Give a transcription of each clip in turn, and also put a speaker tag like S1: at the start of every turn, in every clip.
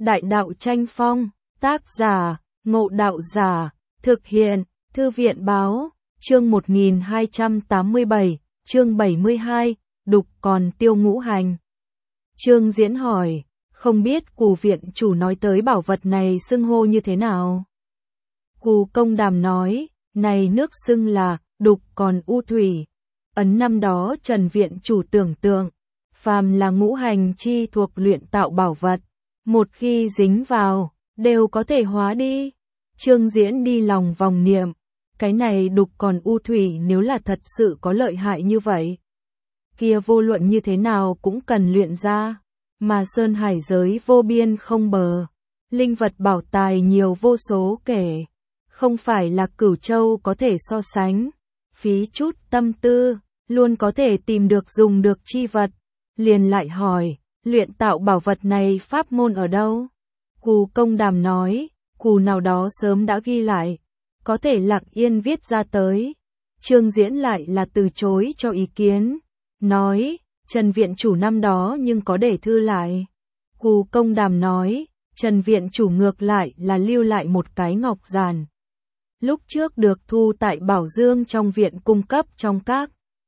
S1: Đại đạo tranh phong, tác giả, Ngộ Đạo Giả, thực hiện, Thư viện báo, chương 1287, chương 72, đục còn tiêu ngũ hành. Trương Diễn hỏi, không biết Cù viện chủ nói tới bảo vật này xưng hô như thế nào? Cù Công Đàm nói, này nước xưng là, đục còn u thủy. Ấn năm đó Trần viện chủ tưởng tượng, phàm là ngũ hành chi thuộc luyện tạo bảo vật, một khi dính vào, đều có thể hóa đi. Trương Diễn đi lòng vòng niệm, cái này đục còn u thủy nếu là thật sự có lợi hại như vậy, kia vô luận như thế nào cũng cần luyện ra, mà sơn hải giới vô biên không bờ, linh vật bảo tài nhiều vô số kể, không phải là Cửu Châu có thể so sánh, phí chút tâm tư, luôn có thể tìm được dùng được chi vật. Liền lại hỏi, luyện tạo bảo vật này pháp môn ở đâu? Cù Công Đàm nói, cù nào đó sớm đã ghi lại, có thể lặng yên viết ra tới. Trương Diễn lại là từ chối cho ý kiến, nói, Trần viện chủ năm đó nhưng có để thư lại. Cù Công Đàm nói, Trần viện chủ ngược lại là lưu lại một cái ngọc giản. Lúc trước được thu tại Bảo Dương trong viện cung cấp trong các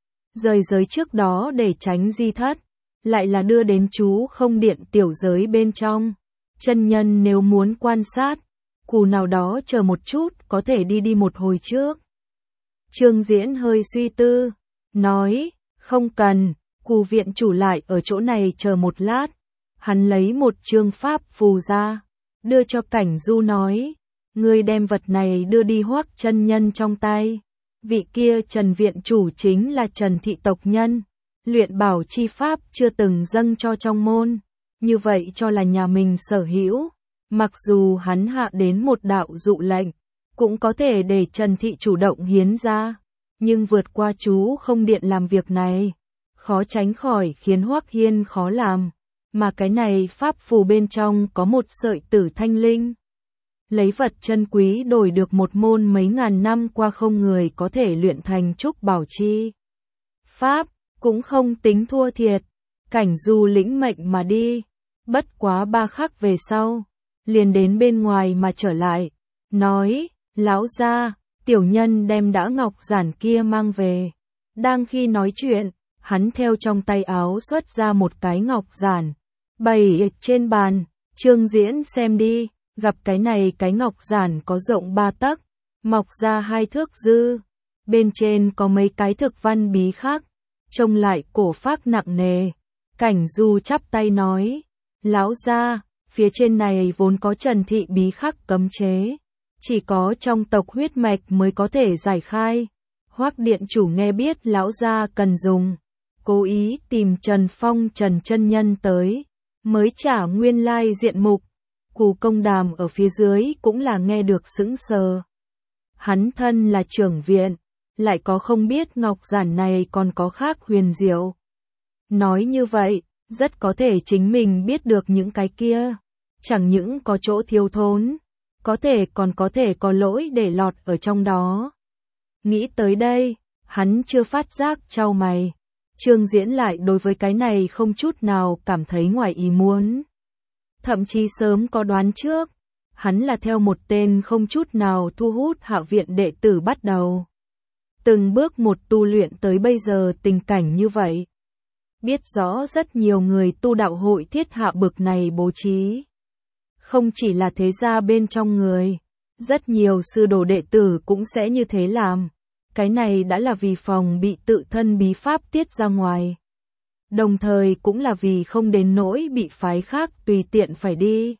S1: rời giới trước đó để tránh di thất, lại là đưa đến chú không điện tiểu giới bên trong. Chân nhân nếu muốn quan sát, cù nào đó chờ một chút có thể đi một hồi trước. Trương Diễn hơi suy tư, nói, không cần, cù viện chủ lại ở chỗ này chờ một lát. Hắn lấy một chương pháp phù ra, đưa cho Cảnh Du nói, ngươi đem vật này đưa đi Hoắc chân nhân trong tay. Vị kia Trần viện chủ chính là Trần thị tộc nhân, luyện bảo chi pháp chưa từng dâng cho trong môn, như vậy cho là nhà mình sở hữu. Mặc dù hắn hạ đến một đạo dụ lệnh, cũng có thể để Trần thị chủ động hiến ra, nhưng vượt qua chú không điện làm việc này, khó tránh khỏi khiến Hoắc Hiên khó làm, mà cái này pháp phù bên trong có một sợi tử thanh linh. Lấy vật chân quý đổi được một môn mấy ngàn năm qua không người có thể luyện thành trúc bảo chi pháp, cũng không tính thua thiệt. Cảnh Du lĩnh mệnh mà đi, bất quá 3 khắc về sau, liền đến bên ngoài mà trở lại, nói, lão gia, tiểu nhân đem đã ngọc giản kia mang về. Đang khi nói chuyện, hắn theo trong tay áo xuất ra một cái ngọc giản, bày trên bàn. Trương Diễn xem đi, gặp cái này cái ngọc giản có rộng 3 tấc, mọc ra 2 thước dư, bên trên có mấy cái thực văn bí khắc, trông lại cổ phác nặng nề. Cảnh Du chắp tay nói, lão gia, phía trên này vốn có Trần thị bí khắc cấm chế, chỉ có trong tộc huyết mạch mới có thể giải khai. Hoắc điện chủ nghe biết lão gia cần dùng, cố ý tìm Trần Phong Trần chân nhân tới, mới trả nguyên lai diện mục. Cù Công Đàm ở phía dưới cũng là nghe được sững sờ. Hắn thân là trưởng viện, lại có không biết ngọc giản này còn có khác huyền diệu. Nói như vậy, rất có thể chính mình biết được những cái kia, chẳng những có chỗ thiếu thốn, có thể còn có thể có lỗi để lọt ở trong đó. Nghĩ tới đây, hắn chưa phát giác chau mày. Trương Diễn lại đối với cái này không chút nào cảm thấy ngoài ý muốn. Thậm chí sớm có đoán trước, hắn là theo một tên không chút nào thu hút Hạ viện đệ tử bắt đầu. Từng bước một tu luyện tới bây giờ tình cảnh như vậy. Biết rõ rất nhiều người tu đạo hội thiết hạ bực này bố trí. Không chỉ là thế gia bên trong người, rất nhiều sư đồ đệ tử cũng sẽ như thế làm. Cái này đã là vì phòng bị tự thân bí pháp tiết ra ngoài. Đồng thời cũng là vì không đến nỗi bị phái khác tùy tiện phải đi.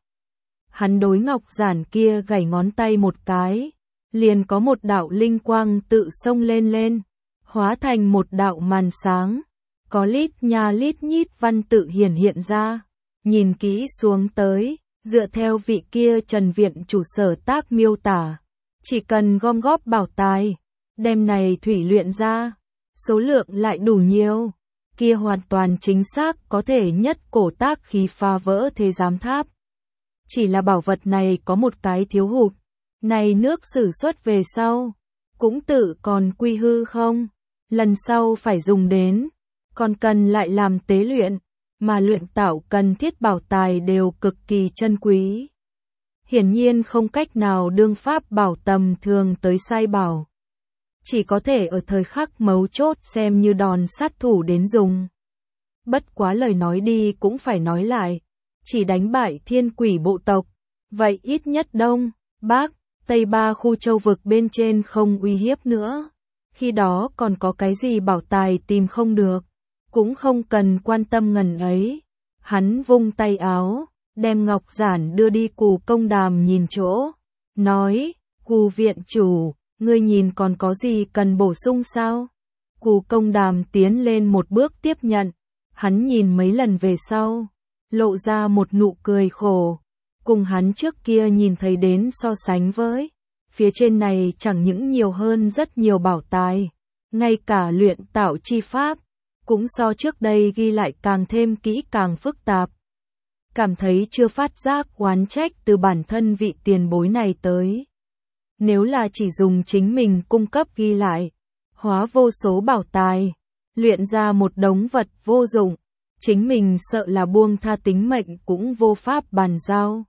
S1: Hắn đối ngọc giản kia gảy ngón tay một cái, liền có một đạo linh quang tự xông lên, hóa thành một đạo màn sáng, có lít nha lít nhít văn tự hiển hiện ra. Nhìn kỹ xuống tới, dựa theo vị kia Trần viện chủ sở tác miêu tả, chỉ cần gom góp bảo tài, đem này thủy luyện ra, số lượng lại đủ nhiều, kia hoàn toàn chính xác có thể nhất cổ tác khí phá vỡ thế giám tháp. Chỉ là bảo vật này có một cái thiếu hụt, này nước sử xuất về sau, cũng tự còn quy hư không, lần sau phải dùng đến, còn cần lại làm tế luyện, mà luyện tạo cần thiết bảo tài đều cực kỳ chân quý. Hiển nhiên không cách nào đương pháp bảo tầm thường tới sai bảo. Chỉ có thể ở thời khắc mấu chốt xem như đòn sát thủ đến dùng. Bất quá lời nói đi cũng phải nói lại, chỉ đánh bại thiên quỷ bộ tộc, vậy ít nhất Đông, Bắc, Tây ba khu châu vực bên trên không uy hiếp nữa. Khi đó còn có cái gì bảo tài tìm không được, cũng không cần quan tâm ngần ấy. Hắn vung tay áo, đem ngọc giản đưa đi Cù Công Đàm nhìn chỗ, nói, Cù viện chủ, ngươi nhìn còn có gì cần bổ sung sao? Cù Công Đàm tiến lên một bước tiếp nhận, hắn nhìn mấy lần về sau, lộ ra một nụ cười khổ, cùng hắn trước kia nhìn thấy đến so sánh với, phía trên này chẳng những nhiều hơn rất nhiều bảo tài, ngay cả luyện tạo chi pháp, cũng so trước đây ghi lại càng thêm kỹ càng phức tạp. Cảm thấy chưa phát giác oán trách từ bản thân vị tiền bối này tới. Nếu là chỉ dùng chính mình cung cấp ghi lại, hóa vô số bảo tài, luyện ra một đống vật vô dụng, chính mình sợ là buông tha tính mệnh cũng vô pháp bàn giao.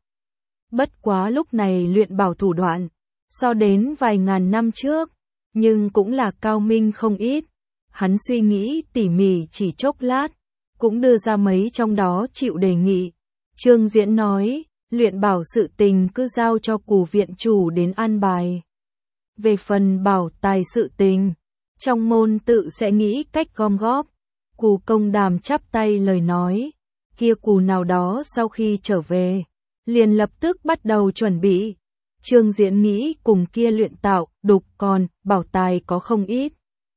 S1: Bất quá lúc này luyện bảo thủ đoạn, so đến vài ngàn năm trước, nhưng cũng là cao minh không ít. Hắn suy nghĩ tỉ mỉ chỉ chốc lát, cũng đưa ra mấy trong đó chịu đề nghị. Trương Diễn nói, luyện bảo sự tình cứ giao cho Cù viện chủ đến an bài. Về phần bảo tài sự tình, trong môn tự sẽ nghĩ cách gom góp. Cù Công Đàm chắp tay lời nói, kia Cù nào đó sau khi trở về, liền lập tức bắt đầu chuẩn bị. Trương Diễn nghĩ cùng kia luyện tạo, đục còn, bảo tài có không ít.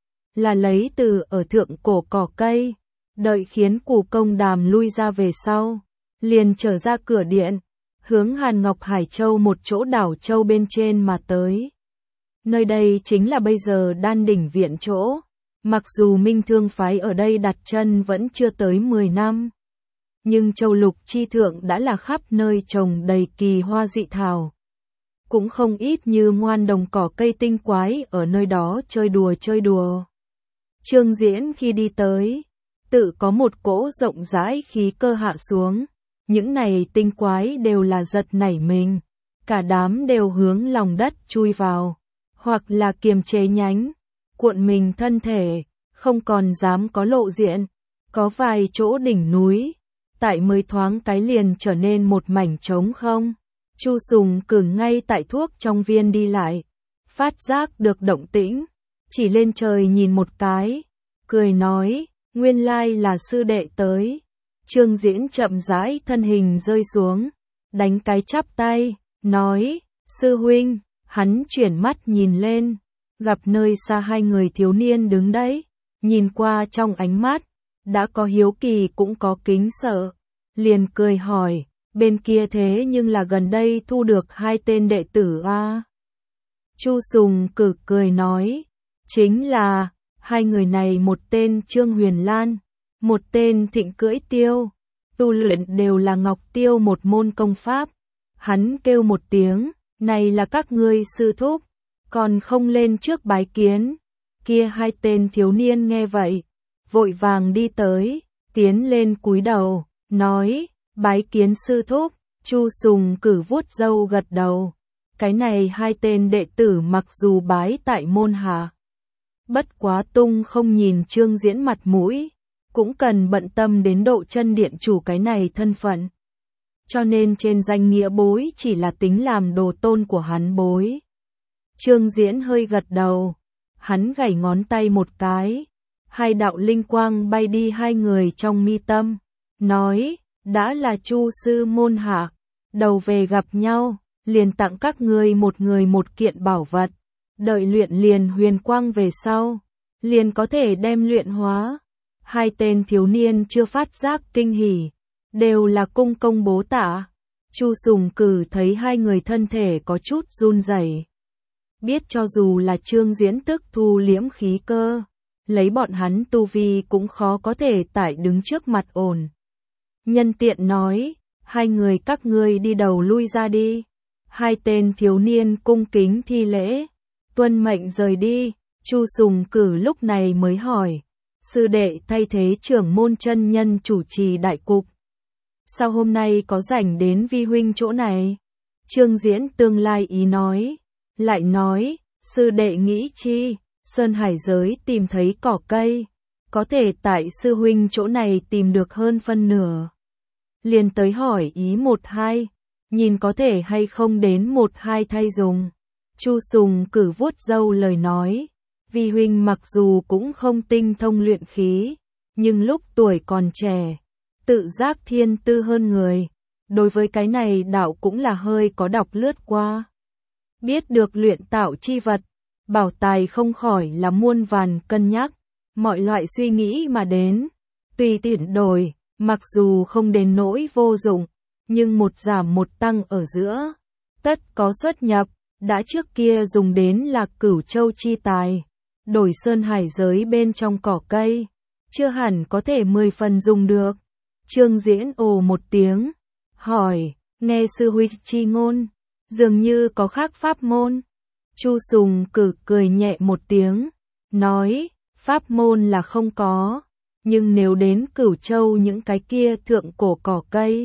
S1: Là lấy từ ở thượng cổ cỏ cây, đợi khiến Cù Công Đàm lui ra về sau, liền trở ra cửa điện, hướng Hàn Ngọc Hải Châu một chỗ đảo châu bên trên mà tới. Nơi đây chính là bây giờ Đan Đỉnh viện chỗ, mặc dù Minh Thương phái ở đây đặt chân vẫn chưa tới 10 năm, nhưng châu lục chi thượng đã là khắp nơi trồng đầy kỳ hoa dị thảo. Cũng không ít như ngoan đồng cỏ cây tinh quái ở nơi đó chơi đùa. Trương Diễn khi đi tới, tự có một cỗ rộng rãi khí cơ hạ xuống, những này tinh quái đều là giật nảy mình, cả đám đều hướng lòng đất chui vào, hoặc là kiềm chế nhánh, cuộn mình thân thể, không còn dám có lộ diện, có vài chỗ đỉnh núi, tại mới thoáng cái liền trở nên một mảnh trống không. Chu Sùng Cửng ngay tại thuốc trong viên đi lại, phát giác được động tĩnh, chỉ lên trời nhìn một cái, cười nói, nguyên lai là sư đệ tới. Trương Diễn chậm rãi thân hình rơi xuống, đánh cái chắp tay, nói, sư huynh. Hắn chuyển mắt nhìn lên, gặp nơi xa hai người thiếu niên đứng đấy, nhìn qua trong ánh mắt, đã có hiếu kỳ cũng có kính sợ, liền cười hỏi, bên kia thế nhưng là gần đây thu được 2 tên đệ tử a? Chu Sùng Cửng cười nói, chính là, hai người này một tên Trương Huyền Lan, một tên Thịnh Cưỡi Tiêu, tu luyện đều là Ngọc Tiêu một môn công pháp. Hắn kêu một tiếng, này là các ngươi sư thúc, còn không lên trước bái kiến. Kia 2 tên thiếu niên nghe vậy, vội vàng đi tới, tiến lên cúi đầu, nói, bái kiến sư thúc. Chu Sùng Cửng vuốt râu gật đầu. Cái này 2 tên đệ tử mặc dù bái tại môn hạ, bất quá tung không nhìn Trương Diễn mặt mũi, cũng cần bận tâm đến độ chân điện chủ cái này thân phận. Cho nên trên danh nghĩa bối chỉ là tính làm đồ tôn của hắn bối. Trương Diễn hơi gật đầu, hắn gảy ngón tay một cái, 2 đạo linh quang bay đi 2 người trong mi tâm, nói, đã là Chu sư môn hạ, đầu về gặp nhau, liền tặng các ngươi một người một kiện bảo vật, đợi luyện liền huyền quang về sau, liền có thể đem luyện hóa. 2 tên thiếu niên chưa phát giác kinh hỉ, đều là cung công bố tạ. Chu Sùng Cửng thấy 2 người thân thể có chút run rẩy, biết cho dù là Trương Diễn tức thu liễm khí cơ, lấy bọn hắn tu vi cũng khó có thể tải đứng trước mặt ổn. Nhân tiện nói, 2 người các ngươi đi đầu lui ra đi. 2 tên thiếu niên cung kính thi lễ, tuân mệnh rời đi. Chu Sùng Cửng lúc này mới hỏi, sư đệ thay thế trưởng môn chân nhân chủ trì đại cục. Sao hôm nay có rảnh đến vi huynh chỗ này? Trương Diễn tương lai ý nói, lại nói, sư đệ nghĩ chi, Sơn Hải giới tìm thấy cỏ cây, có thể tại sư huynh chỗ này tìm được hơn phân nửa. Liền tới hỏi ý một hai, nhìn có thể hay không đến một hai thay dùng. Chu Sùng cử vuốt râu lời nói, vi huynh mặc dù cũng không tinh thông luyện khí, nhưng lúc tuổi còn trẻ, tự giác thiên tư hơn người. Đối với cái này đạo cũng là hơi có đọc lướt qua. Biết được luyện tạo chi vật, bảo tài không khỏi là muôn vàn cân nhắc, mọi loại suy nghĩ mà đến, tùy tiện đổi, mặc dù không đến nỗi vô dụng, nhưng một giảm một tăng ở giữa, tất có xuất nhập, đã trước kia dùng đến là Cửu Châu chi tài, đổi Sơn Hải giới bên trong cỏ cây, chưa hẳn có thể 10 phần dùng được. Trương Diễn ồ một tiếng, hỏi, nghe sư huynh chi ngôn, dường như có khác pháp môn. Chu Sùng cử cười nhẹ một tiếng, nói, pháp môn là không có, nhưng nếu đến Cửu Châu những cái kia thượng cổ cỏ cây,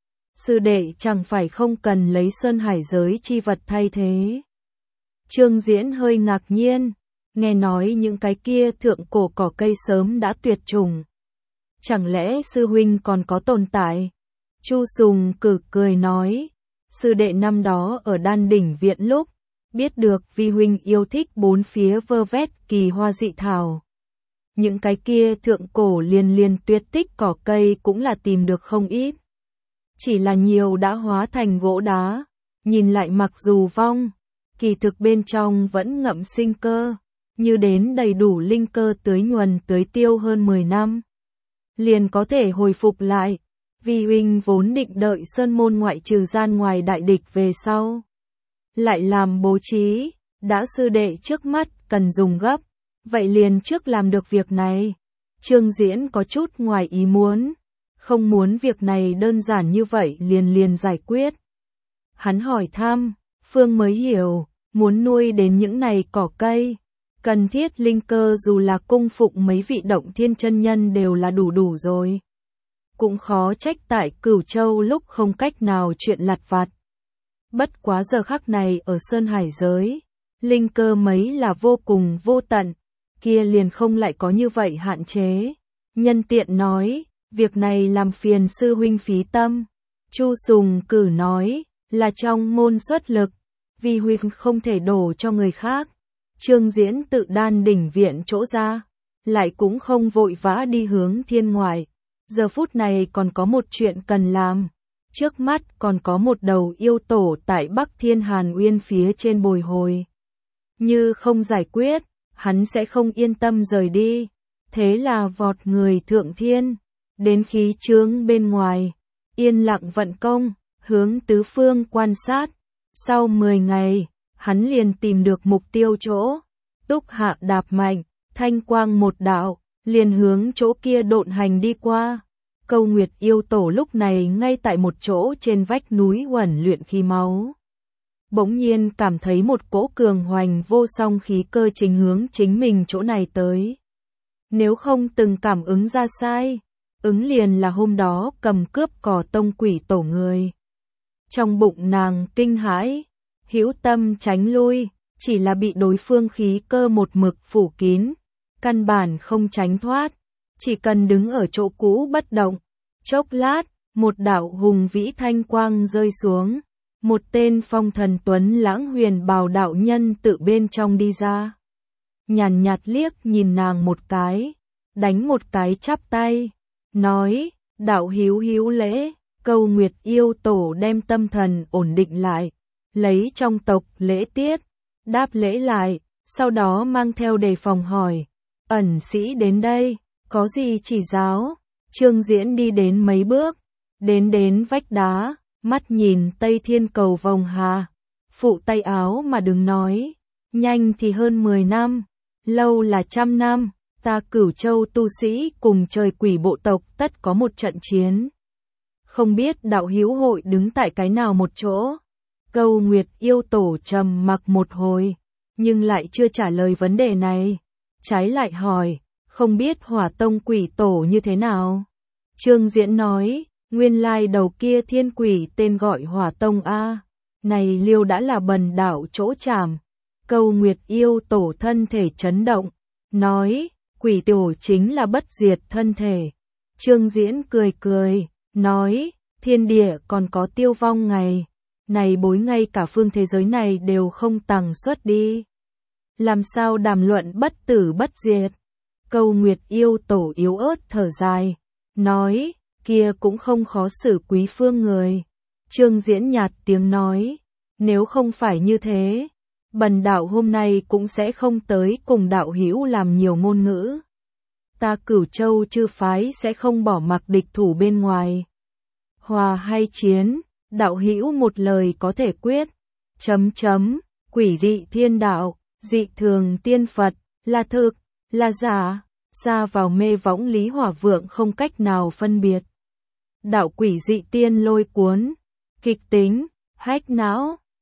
S1: sư đệ chẳng phải không cần lấy Sơn Hải giới chi vật thay thế. Trương Diễn hơi ngạc nhiên, nghe nói những cái kia thượng cổ cỏ cây sớm đã tuyệt chủng. Chẳng lẽ sư huynh còn có tồn tại? Chu Sùng cử cười nói, sư đệ năm đó ở Đan Đỉnh Viện lúc, biết được vi huynh yêu thích bốn phía vơ vét kỳ hoa dị thảo. Những cái kia thượng cổ liền tuyệt tích cỏ cây cũng là tìm được không ít. Chỉ là nhiều đã hóa thành gỗ đá, nhìn lại mặc dù vong, kỳ thực bên trong vẫn ngậm sinh cơ, như đến đầy đủ linh cơ tưới nhuần tưới tiêu hơn 10 năm. Liền có thể hồi phục lại, vi huynh vốn định đợi sơn môn ngoại trừ gian ngoài đại địch về sau. Lại làm bố trí, đã sư đệ trước mắt cần dùng gấp, vậy liền trước làm được việc này. Trương Diễn có chút ngoài ý muốn, không muốn việc này đơn giản như vậy liền giải quyết. Hắn hỏi thăm, Phương mới hiểu, muốn nuôi đến những này cỏ cây, cần thiết linh cơ dù là cung phụng mấy vị động thiên chân nhân đều là đủ rồi. Cũng khó trách tại Cửu Châu lúc không cách nào chuyện lặt vặt. Bất quá giờ khắc này ở Sơn Hải giới, linh cơ mấy là vô cùng vô tận, kia liền không lại có như vậy hạn chế. Nhân tiện nói, việc này làm phiền sư huynh phí tâm. Chu Sùng cử nói, là trong môn xuất lực, vì huynh không thể đổ cho người khác. Trương Diễn tự Đan Đỉnh Viện chỗ ra, lại cũng không vội vã đi hướng thiên ngoại. Giờ phút này còn có một chuyện cần làm. Trước mắt còn có một đầu yêu tổ tại Bắc Thiên Hàn Uyên phía trên bồi hồi. Như không giải quyết, hắn sẽ không yên tâm rời đi. Thế là vọt người thượng thiên, đến khí chướng bên ngoài, yên lặng vận công, hướng tứ phương quan sát. Sau 10 ngày, hắn liền tìm được mục tiêu chỗ. Túc hạ đạp mạnh, thanh quang một đạo, liền hướng chỗ kia độn hành đi qua. Câu Nguyệt yêu tổ lúc này ngay tại một chỗ trên vách núi uẩn luyện khí máu. Bỗng nhiên cảm thấy một cỗ cường hoành vô song khí cơ chính hướng chính mình chỗ này tới. Nếu không từng cảm ứng ra sai, ứng liền là hôm đó cầm cướp cỏ tông quỷ tổ người. Trong bụng nàng kinh hãi, hữu tâm tránh lui, chỉ là bị đối phương khí cơ một mực phủ kín, căn bản không tránh thoát, chỉ cần đứng ở chỗ cũ bất động. Chốc lát, một đạo hùng vĩ thanh quang rơi xuống, một tên phong thần tuấn lãng huyền bào đạo nhân tự bên trong đi ra. Nhàn nhạt liếc nhìn nàng một cái, đánh một cái chắp tay, nói, đạo hữu lễ. Câu Nguyệt yêu tổ đem tâm thần ổn định lại, lấy trong tộc lễ tiết, đáp lễ lại, sau đó mang theo đề phòng hỏi, ẩn sĩ đến đây, có gì chỉ giáo? Trương Diễn đi đến mấy bước, đến vách đá, mắt nhìn Tây Thiên cầu vòng hà, phụ tay áo mà đừng nói, nhanh thì hơn 10 năm, lâu là 100 năm, ta Cửu Châu tu sĩ cùng trời quỷ bộ tộc tất có một trận chiến. Không biết đạo hữu hội đứng tại cái nào một chỗ? Câu Nguyệt yêu tổ trầm mặc một hồi, nhưng lại chưa trả lời vấn đề này, trái lại hỏi, không biết Hỏa Tông quỷ tổ như thế nào. Trương Diễn nói, nguyên lai đầu kia thiên quỷ tên gọi Hỏa Tông a, này liêu đã là bần đạo chỗ chảm. Câu Nguyệt yêu tổ thân thể chấn động, nói, quỷ tổ chính là bất diệt thân thể. Trương Diễn cười cười, nói, thiên địa còn có tiêu vong ngày, này bối ngay cả phương thế giới này đều không tằng xuất đi. Làm sao đàm luận bất tử bất diệt? Câu Nguyệt yêu tổ yếu ớt thở dài, nói, kia cũng không khó xử quý phương người. Trương Diễn nhạt tiếng nói, nếu không phải như thế, bần đạo hôm nay cũng sẽ không tới cùng đạo hữu làm nhiều ngôn ngữ. Ta Cửu Châu chư phái sẽ không bỏ mặc địch thủ bên ngoài. Hòa hay chiến, đạo hữu một lời có thể quyết. Quỷ dị thiên đạo, dị thường tiên Phật, là thực, là giả, ra vào mê võng Lý Hỏa Vượng không cách nào phân biệt. Đạo quỷ dị tiên lôi cuốn, kịch tính, hách não.